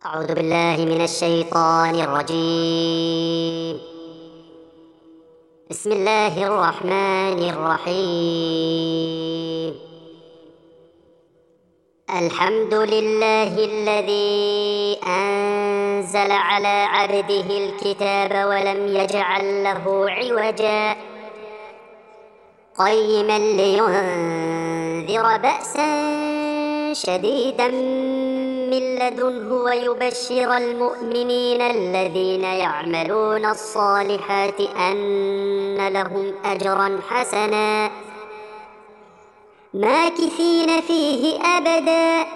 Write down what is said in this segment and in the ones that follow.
أعوذ بالله من الشيطان الرجيم. بسم الله الرحمن الرحيم. الحمد لله الذي أنزل على عبده الكتاب ولم يجعل له عوجا قيما لينذر بأسا شديدا من لدنه ويبشر المؤمنين الذين يعملون الصالحات أن لهم أجرا حسنا ماكثين فيه أبدا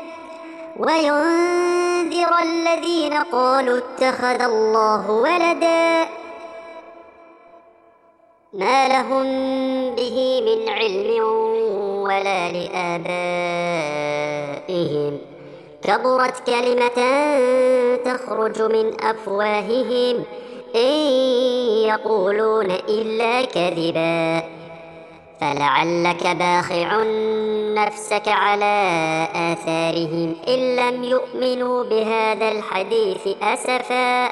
وينذر الذين قالوا اتخذ الله ولدا ما لهم به من علم ولا لآبائهم كبرت كلمة تخرج من أفواههم إن يقولون إلا كذبا فلعلك باخع نفسك على آثارهم إن لم يؤمنوا بهذا الحديث أسفا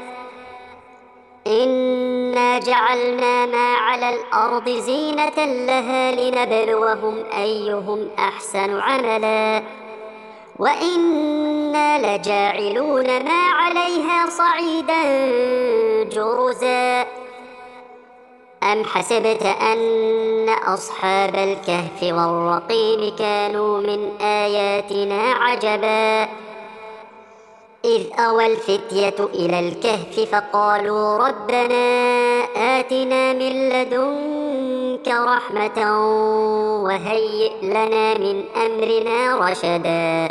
إنا جعلنا ما على الأرض زينة لها لنبلوهم أيهم أحسن عملا وإنا لجاعلون ما عليها صعيدا جرزا أم حسبت أن أصحاب الكهف والرقيم كانوا من آياتنا عجبا إذ أوى الفتية إلى الكهف فقالوا ربنا آتنا من لدنك رحمة وهيئ لنا من أمرنا رشدا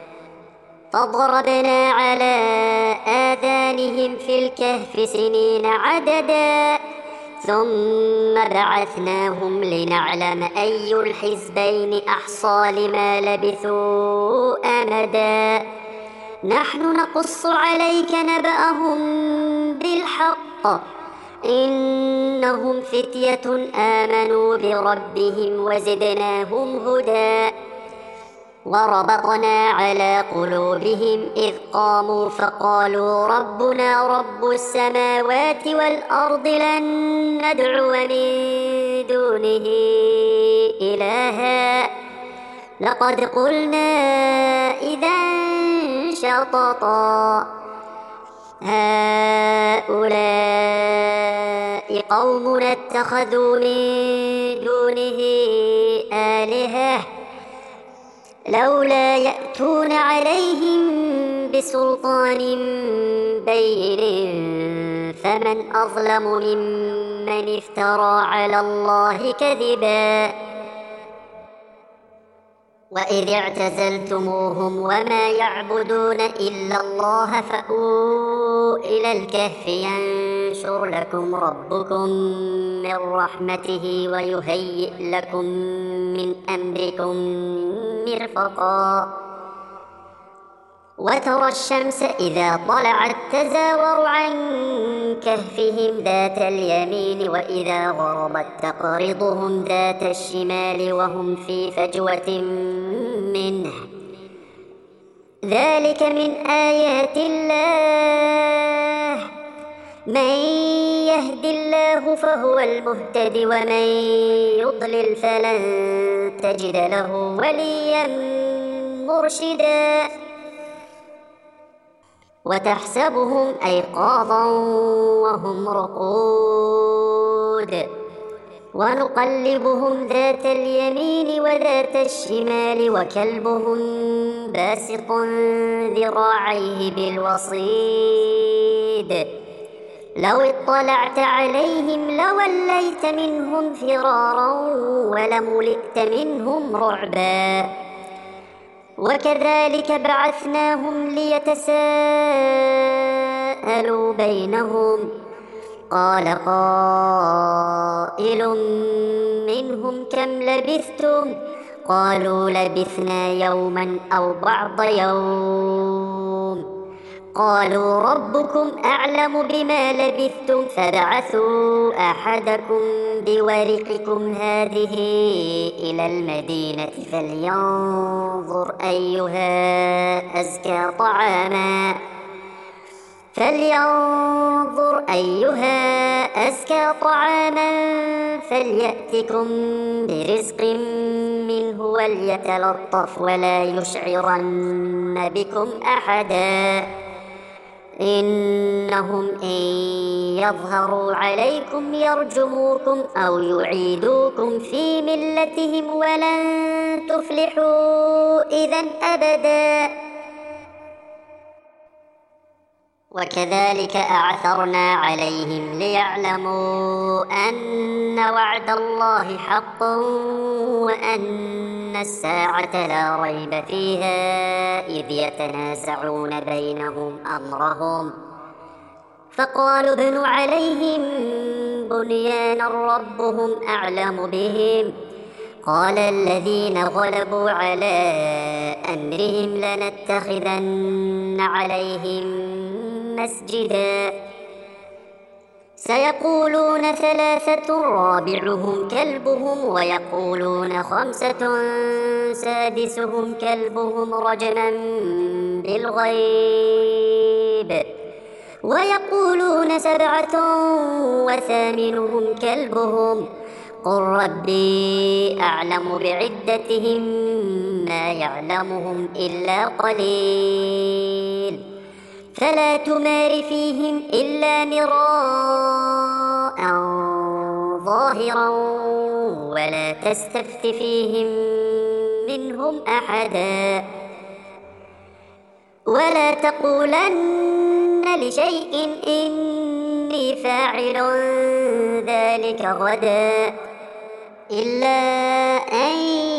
فضربنا على آذانهم في الكهف سنين عددا ثم بعثناهم لنعلم أي الحزبين أحصى لما لبثوا أمدا نحن نقص عليك نبأهم بالحق إنهم فتية آمنوا بربهم وزدناهم هدى وربطنا على قلوبهم إذ قاموا فقالوا ربنا رب السماوات والأرض لن ندعو من دونه إلها لقد قلنا إذا شططا هؤلاء قومنا اتخذوا من دونه آلهة لولا يأتون عليهم بسلطان بين فمن أظلم ممن افترى على الله كذبا وإذ اعتزلتموهم وما يعبدون إلا الله فأووا إلى الكهف ينشر لكم ربكم من رحمته ويهيئ لكم من أمركم مرفقا وترى الشمس إذا طلعت تزاور عن كهفهم ذات اليمين وإذا غربت تقرضهم ذات الشمال وهم في فجوة منه ذلك من آيات الله من يهد الله فهو المهتد ومن يضلل فلن تجد له وليا مرشدا وتحسبهم أيقاظا وهم رقود ونقلبهم ذات اليمين وذات الشمال وكلبهم باسط ذراعيه بالوصيد لو اطلعت عليهم لوليت منهم فرارا ولملئت منهم رعبا وكذلك بعثناهم ليتساءلوا بينهم قال قائل منهم كم لبثتم قالوا لبثنا يوما أو بعض يوم قالوا ربكم أعلم بما لبثتم فابعثوا أحدكم بورقكم هذه إلى المدينة فلينظر أيها أزكى طعاما فلينظر أيها أزكى طعاما فليأتكم برزق منه وليتلطف ولا يشعرن بكم أحدا إنهم إن يظهروا عليكم يرجموكم أو يعيدوكم في ملتهم ولن تفلحوا إذا أبدا. وكذلك أعثرنا عليهم ليعلموا أن وعد الله حق وأن الساعة لا ريب فيها إذ يتنازعون بينهم أمرهم فقالوا ابنوا عليهم بنيانا ربهم أعلم بهم قال الذين غلبوا على أمرهم لنتخذن عليهم مسجدا سيقولون ثلاثة رابعهم كلبهم ويقولون خمسة سادسهم كلبهم رجما بالغيب ويقولون سبعة وثامنهم كلبهم قل ربي أعلم بعدتهم ما يعلمهم إلا قليل فلا تمار فيهم إلا مراء ظاهرا ولا تستفت فيهم منهم أحدا ولا تقولن لشيء إني فاعل ذلك غدا إلا أن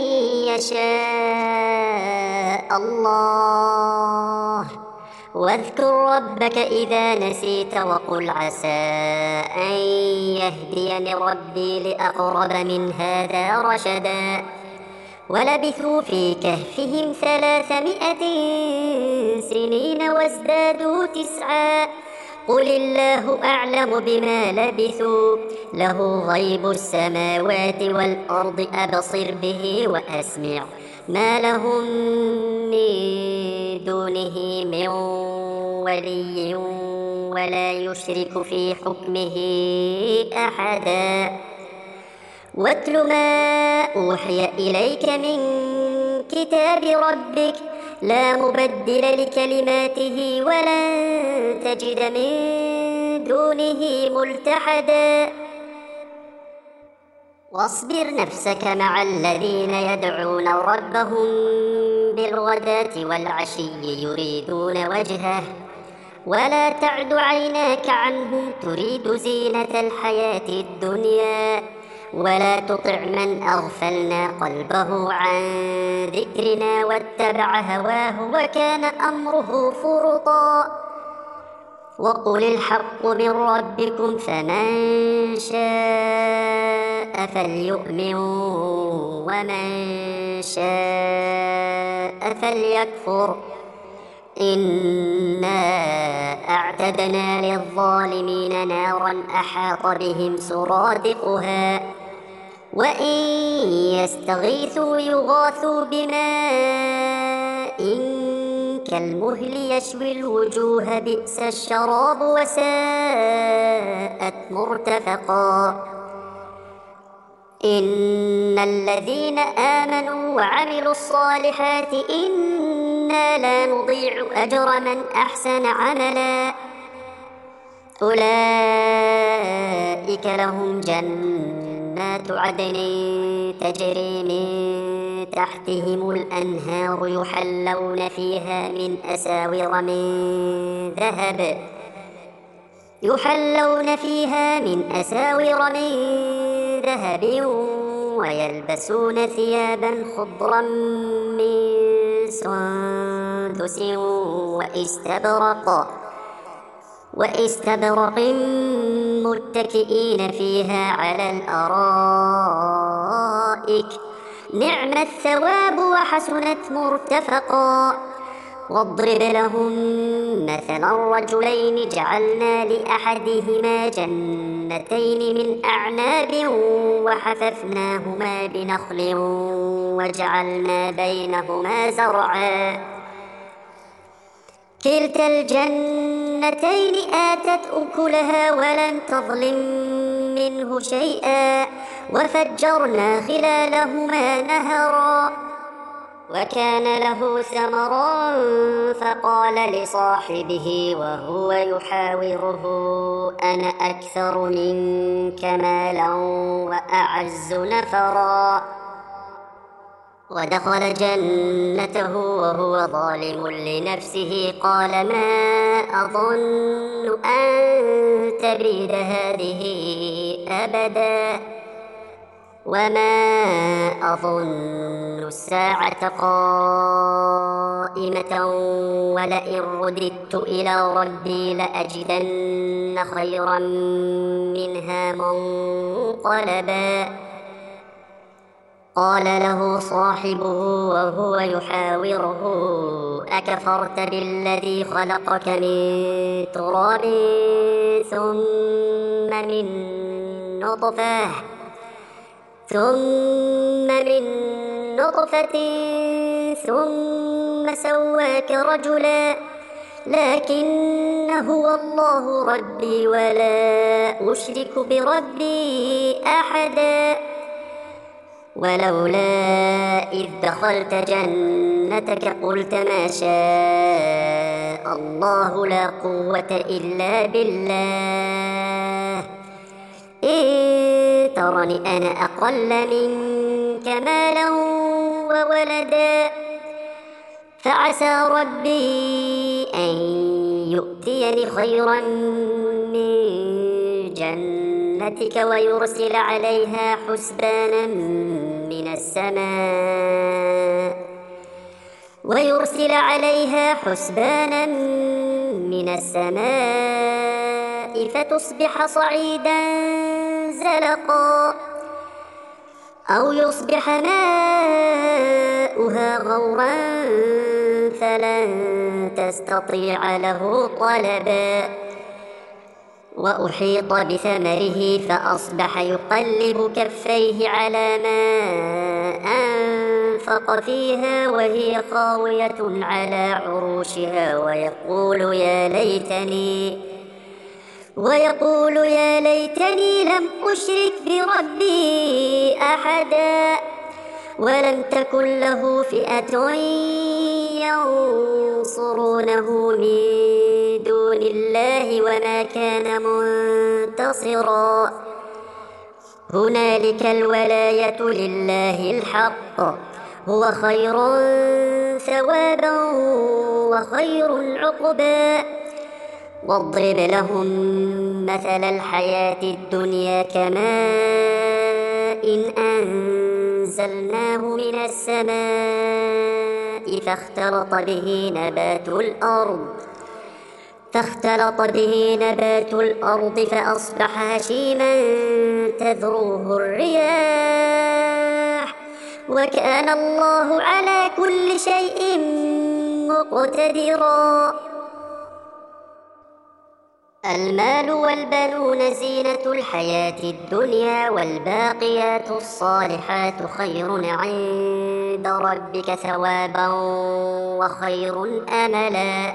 يشاء الله واذكر ربك إذا نسيت وقل عسى أن يهديني ربي لأقرب من هذا رشدا ولبثوا في كهفهم 300 سنين وازدادوا 9 قل الله أعلم بما لبثوا له غيب السماوات والأرض أبصر به وأسمع ما لهم من دونه من ولي ولا يشرك في حكمه أحدا واتل ما أوحي إليك من كتاب ربك لا مبدل لكلماته ولن تجد من دونه ملتحدا واصبر نفسك مع الذين يدعون ربهم بالغداة والعشي يريدون وجهه ولا تعد عيناك عنهم تريد زينة الحياة الدنيا ولا تطع من أغفلنا قلبه عن ذكرنا واتبع هواه وكان أمره فرطا وقل الحق من ربكم فمن شاء فليؤمن ومن شاء فليكفر إنا أعتدنا للظالمين نارا أحاط بهم سرادقها وإن يستغيثوا يغاثوا بماء كالمهل يشوي الوجوه بئس الشراب وساءت مرتفقا إن الذين آمنوا وعملوا الصالحات إنا لا نضيع أجر من أحسن عملا أولئك لهم جنات عدن تجري من تحتهم الأنهار يحلون فيها من أساور من ذهب ويلبسون ثيابا خضرا من سندس واستبرق متكئين فيها على الأرائك نعم الثواب وحسنت مرتفقا واضرب لهم مثلا رجلين جعلنا لأحدهما جنتين من أعناب وحففناهما بنخل وجعلنا بينهما زرعا كلتا الجنتين آتت أكلها ولم تظلم منه شيئا وفجرنا خلالهما نهرا وكان له ثمر فقال لصاحبه وهو يحاوره أنا أكثر منك مالا وأعز نفرا ودخل جنته وهو ظالم لنفسه قال ما أظن أن تبيد هذه أبدا وما أظن الساعة قائمة ولئن رددت إلى ربي لأجدن خيرا منها منقلبا قال له صاحبه وهو يحاوره أكفرت بالذي خلقك من تراب ثم من نطفة ثم سواك رجلا لكن هو الله ربي ولا أشرك بربي أحدا ولولا إذ دخلت جنتك قلت ما شاء الله لا قوة إلا بالله إن ترني أنا أقل منك مالا وولدا فعسى ربي أن يؤتيني خيرا من جنتك ويرسل عليها حسبانا من السماء فتصبح صعيدا زلقا أو يصبح ماؤها غورا فلن تستطيع له طلبا وأحيط بثمره فأصبح يقلب كفيه على ما أنفق فيها وهي خاوية على عروشها ويقول يا ليتني لم أشرك بربي أحدا ولم تكن له فئة ينصرونه من دون الله وما كان منتصرا هنالك الولاية لله الحق هو خير ثوابا وخير عقبا واضرب لهم مثل الحياة الدنيا كماء أنزلناه من السماء فاختلط به نبات الأرض فأصبح هشيما تذروه الرياح وكان الله على كل شيء مقتدرا المال والبنون زينة الحياة الدنيا والباقيات الصالحات خير عند ربك ثوابا وخير أملا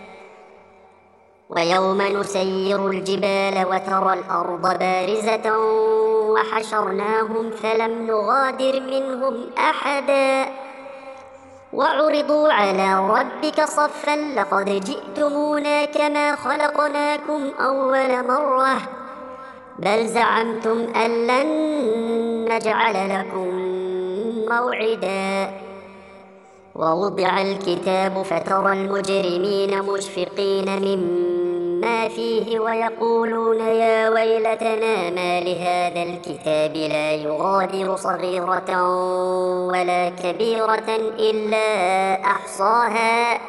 ويوم نسير الجبال وترى الأرض بارزة وحشرناهم فلم نغادر منهم أحدا وعرضوا على ربك صفا لقد جئتمونا كما خلقناكم أول مرة بل زعمتم أن لن نجعل لكم موعدا ووضع الكتاب فترى المجرمين مشفقين مما فيه ويقولون يا ويلتنا ما لهذا الكتاب لا يغادر صغيرة ولا كبيرة إلا أحصاها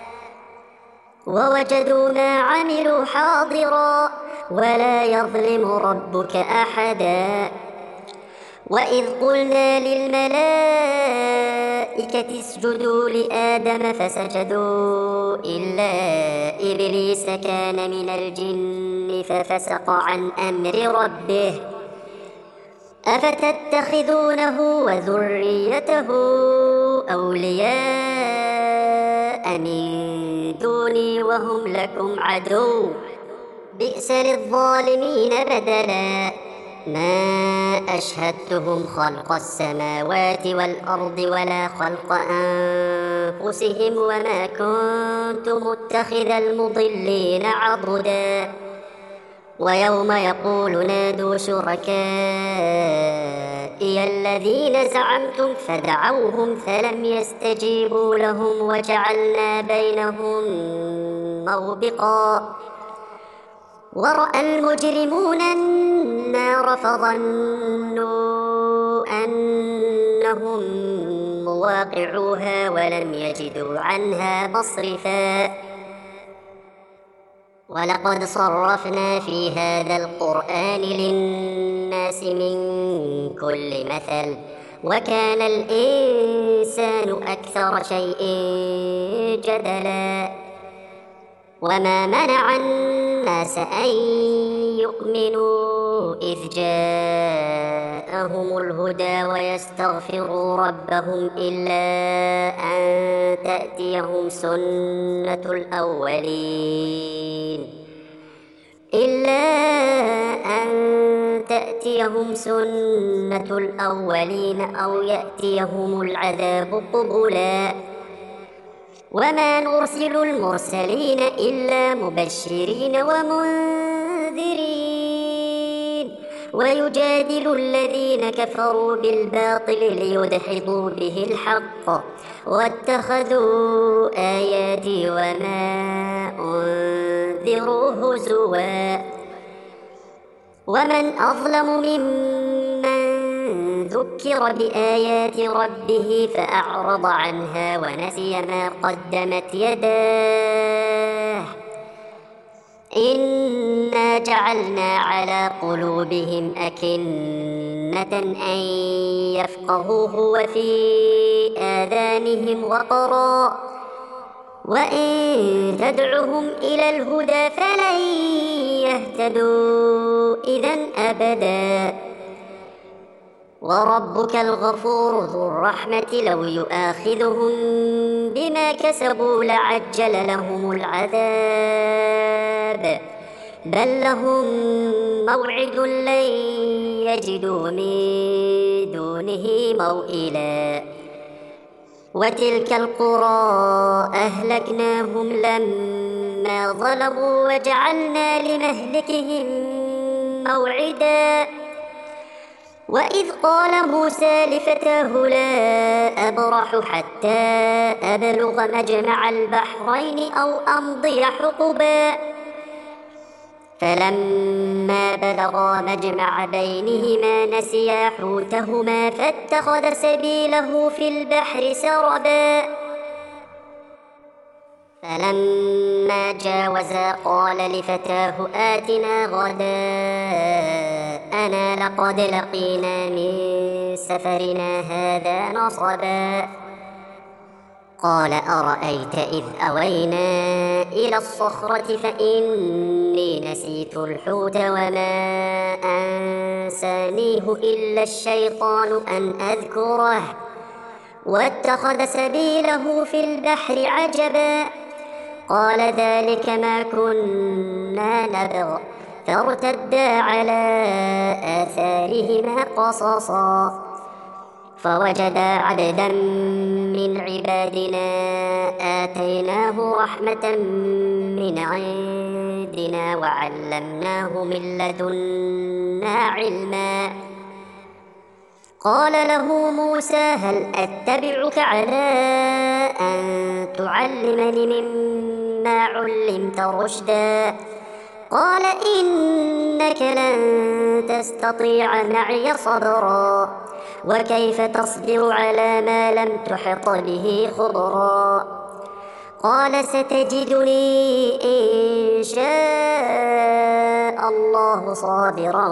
ووجدوا ما عملوا حاضرا ولا يظلم ربك أحدا وإذ قلنا للملائكة اسجدوا لآدم فسجدوا إلا إبليس كان من الجن ففسق عن أمر ربه أفتتخذونه وذريته أولياء من دوني وهم لكم عدو. بئس للظالمين بدلا. ما أشهدتهم خلق السماوات والأرض ولا خلق أنفسهم وما كنت متخذ المضلين عضدا. ويوم يقول نادوا شركائي الذين زعمتم فدعوهم فلم يستجيبوا لهم وجعلنا بينهم موبقا. ورأى المجرمون النار فظنوا أنهم مواقعوها ولم يجدوا عنها مصرفا. ولقد صرفنا في هذا القرآن للناس من كل مثل وكان الإنسان أكثر شيء جدلا. وما منع الناس أن يؤمنوا إذ جاءهم الهدى ويستغفروا ربهم إلا أن تأتيهم سنة الأولين أو يأتيهم العذاب قبلا. وما نرسل المرسلين إلا مبشرين ومنذرين ويجادل الذين كفروا بالباطل ليدحضوا به الحق واتخذوا آياتي وما أنذروا هزوا. ومن أظلم ممن ذكر بآيات ربه فأعرض عنها ونسي ما قدمت يداه. إنا جعلنا على قلوبهم أكنة أن يفقهوه وفي آذانهم وقرا وإن تدعهم إلى الهدى فلن يهتدوا إذن أبدا. وربك الغفور ذو الرحمة لو يؤاخذهم بما كسبوا لعجل لهم العذاب بل لهم موعد لن يجدوا من دونه موئلا. وتلك القرى أهلكناهم لما ظلموا وجعلنا لمهلكهم موعدا. وإذ قال موسى لفتاه لا أبرح حتى أبلغ مجمع البحرين أو أمضي حقبا. فلما بلغا مجمع بينهما نسيا حوتهما فاتخذ سبيله في البحر سربا. فلما جاوزا قال لفتاه آتنا غداءنا لقد لقينا من سفرنا هذا نصبا. قال أرأيت إذ أوينا إلى الصخرة فإني نسيت الحوت وما أنسانيه إلا الشيطان أن أذكره واتخذ سبيله في البحر عجبا. قال ذلك ما كنا نبغ فارتدا على آثارهما قصصا. فوجدا عبدا من عبادنا آتيناه رحمة من عندنا وعلمناه من لدنا علما. قال له موسى هل أتبعك على أن تعلمني مما علمت رشدا. قال إنك لن تستطيع معي صبرا وكيف تصبر على ما لم تحط به خبرا. قال ستجدني إن شاء الله صابرا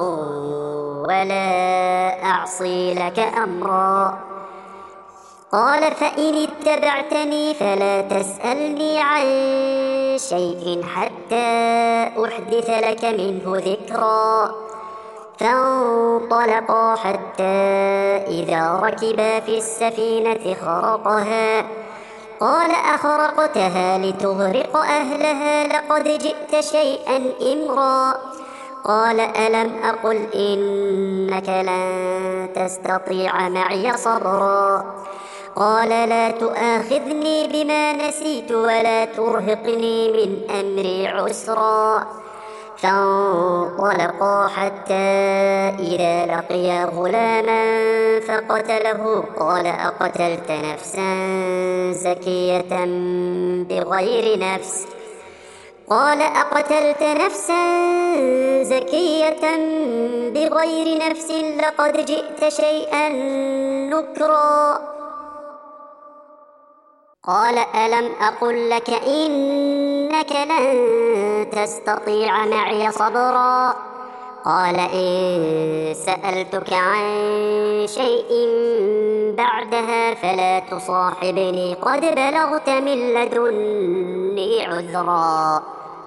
ولا أعصي لك أمرا. قال فإن اتبعتني فلا تسألني عن شيء حتى أحدث لك منه ذكرا. فانطلقا حتى إذا ركبا في السفينة قال أخرقتها لتغرق أهلها لقد جئت شيئا إمرا. قال ألم أقل إنك لن تستطيع معي صبرا. قال لا تؤاخذني بما نسيت ولا ترهقني من أمري عسرا. فانطلقا حتى إذا لقيا غلاما فقتله. قال أقتلت نفسا زكية بغير نفس قال أقتلت نفسا زكية بغير نفس لقد جئت شيئا نكرا. قال ألم أقل لك إنك لن تستطيع معي صبرا. قال إن سألتك عن شيء بعدها فلا تصاحبني قد بلغت من لدني عذرا.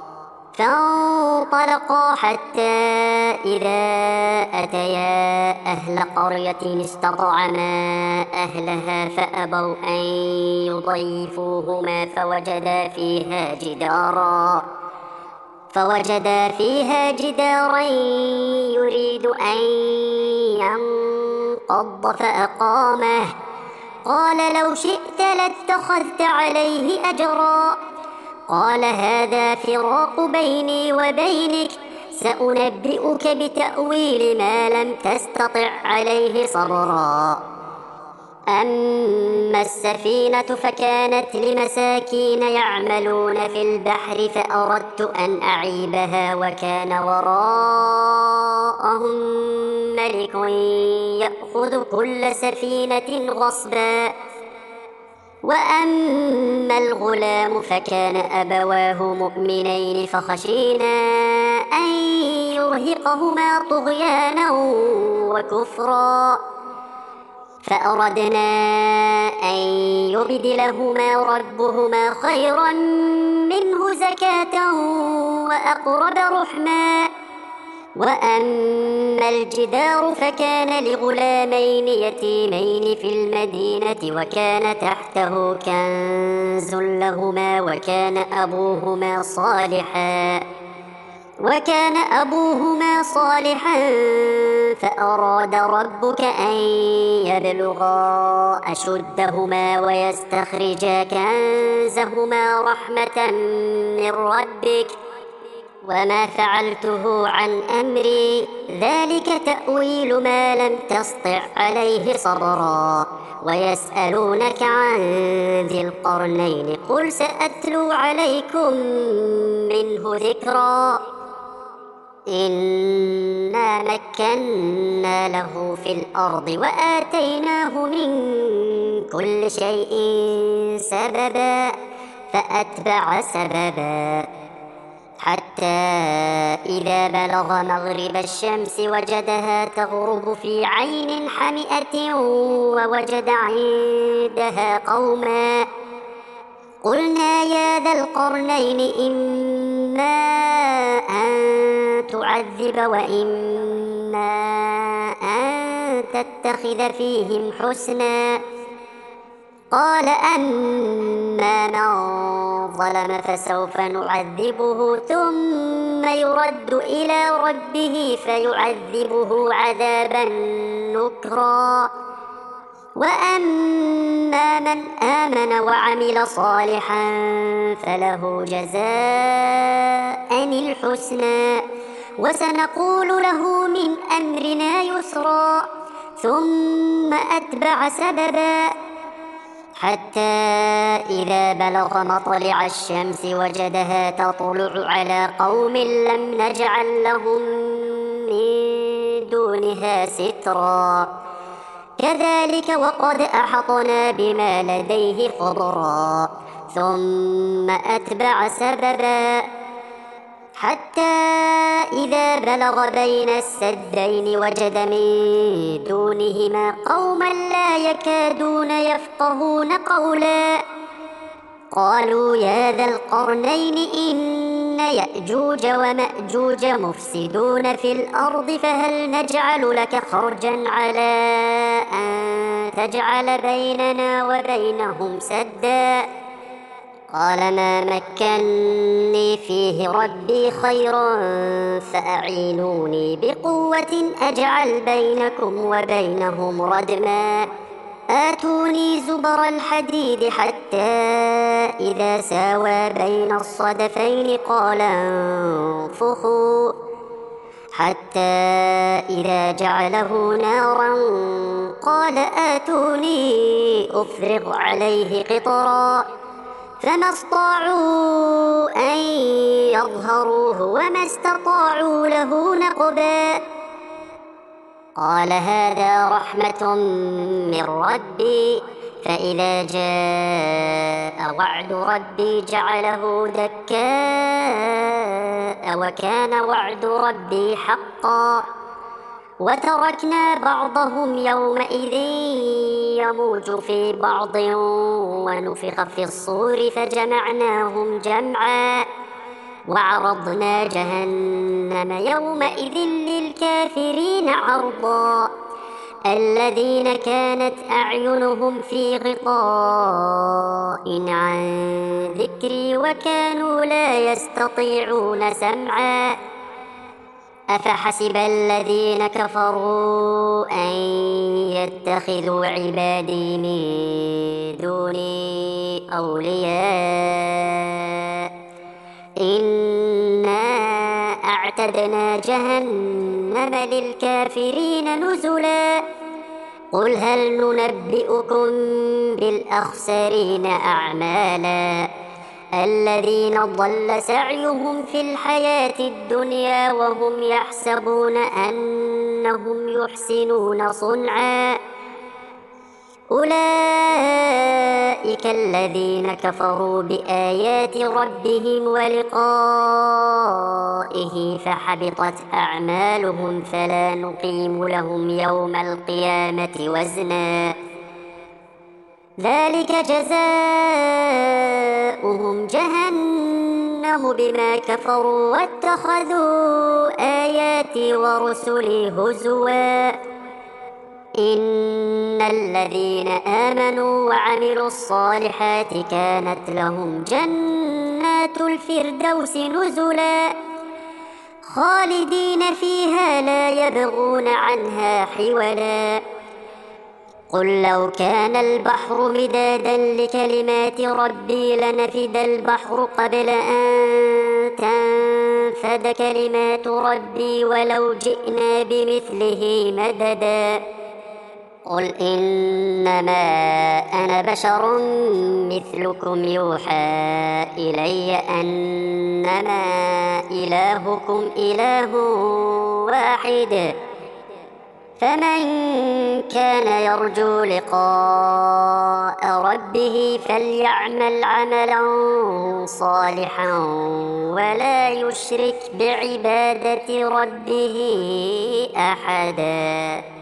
فانطلقا حتى إذا أتيا أهل قرية استطعما أهلها فأبوا أن يضيفوهما فوجدا فيها جدارا يريد أن ينقض فأقامه. قال لو شئت لاتخذت عليه أجرا. قال هذا فراق بيني وبينك سأنبئك بتأويل ما لم تستطع عليه صبرا. أما السفينة فكانت لمساكين يعملون في البحر فأردت أن أعيبها وكان وراءهم ملك يأخذ كل سفينة غصبا. وأما الغلام فكان أبواه مؤمنين فخشينا أن يرهقهما طغيانا وكفرا فأردنا أن يبدلهما ربهما خيرا منه زكاة وأقرب رحما. وأما الجدار فكان لغلامين يتيمين في المدينة وكان تحته كنز لهما وكان أبوهما صالحا فأراد ربك أن يبلغا أشدهما ويستخرجا كنزهما رحمة من ربك وما فعلته عن أمري ذلك تأويل ما لم تسطع عليه صبرا. ويسألونك عن ذي القرنين قل سأتلو عليكم منه ذكرا. إنا مكنا له في الأرض وآتيناه من كل شيء سببا فأتبع سببا حتى إذا بلغ مغرب الشمس وجدها تغرب في عين حمئة ووجد عندها قوما. قلنا يا ذا القرنين إما أن تعذب وإما أن تتخذ فيهم حسنا. قال أما من ظلم فسوف نعذبه ثم يرد إلى ربه فيعذبه عذابا نكرا. وأما من آمن وعمل صالحا فله جزاء الحسنى وسنقول له من أمرنا يسرا. ثم أتبع سببا حتى إذا بلغ مطلع الشمس وجدها تطلع على قوم لم نجعل لهم من دونها سترا. كذلك وقد أحطنا بما لديه خبرا. ثم أتبع سببا حتى إذا بلغ بين السدين وجد من دونهما قوما لا يكادون يفقهون قولا. قالوا يا ذا القرنين إن يأجوج ومأجوج مفسدون في الأرض فهل نجعل لك خرجا على أن تجعل بيننا وبينهم سدا؟ قال ما مكني فيه ربي خير فأعينوني بقوة أجعل بينكم وبينهم ردما آتوني زبر الحديد حتى إذا ساوى بين الصدفين قال انفخوا حتى إذا جعله نارا قال آتوني أفرغ عليه قطرا فما استطاعوا أن يظهروه وما استطاعوا له نقبا قال هذا رحمة من ربي فإذا جاء وعد ربي جعله دكاء وكان وعد ربي حقا وتركنا بعضهم يومئذ يموج في بعض ونفخ في الصور فجمعناهم جمعا وعرضنا جهنم يومئذ للكافرين عرضا الذين كانت أعينهم في غطاء عن ذكري وكانوا لا يستطيعون سمعا أفحسب الذين كفروا أن يتخذوا عبادي من دوني أولياء إنا أعتدنا جهنم للكافرين نزلا قل هل ننبئكم بالأخسرين أعمالا الذين ضل سعيهم في الحياة الدنيا وهم يحسبون أنهم يحسنون صنعا أولئك الذين كفروا بآيات ربهم ولقائه فحبطت أعمالهم فلا نقيم لهم يوم القيامة وزنا ذلك جزاؤهم جهنم بما كفروا واتخذوا آياتي ورسلي هزوا إن الذين آمنوا وعملوا الصالحات كانت لهم جنات الفردوس نزلا خالدين فيها لا يبغون عنها حولا قل لو كان البحر مدادا لكلمات ربي لنفد البحر قبل أن تنفد كلمات ربي ولو جئنا بمثله مددا قل إنما أنا بشر مثلكم يوحى إلي أنما إلهكم إله واحد فمن كان يرجو لقاء ربه فليعمل عملا صالحا ولا يشرك بعبادة ربه أحدا.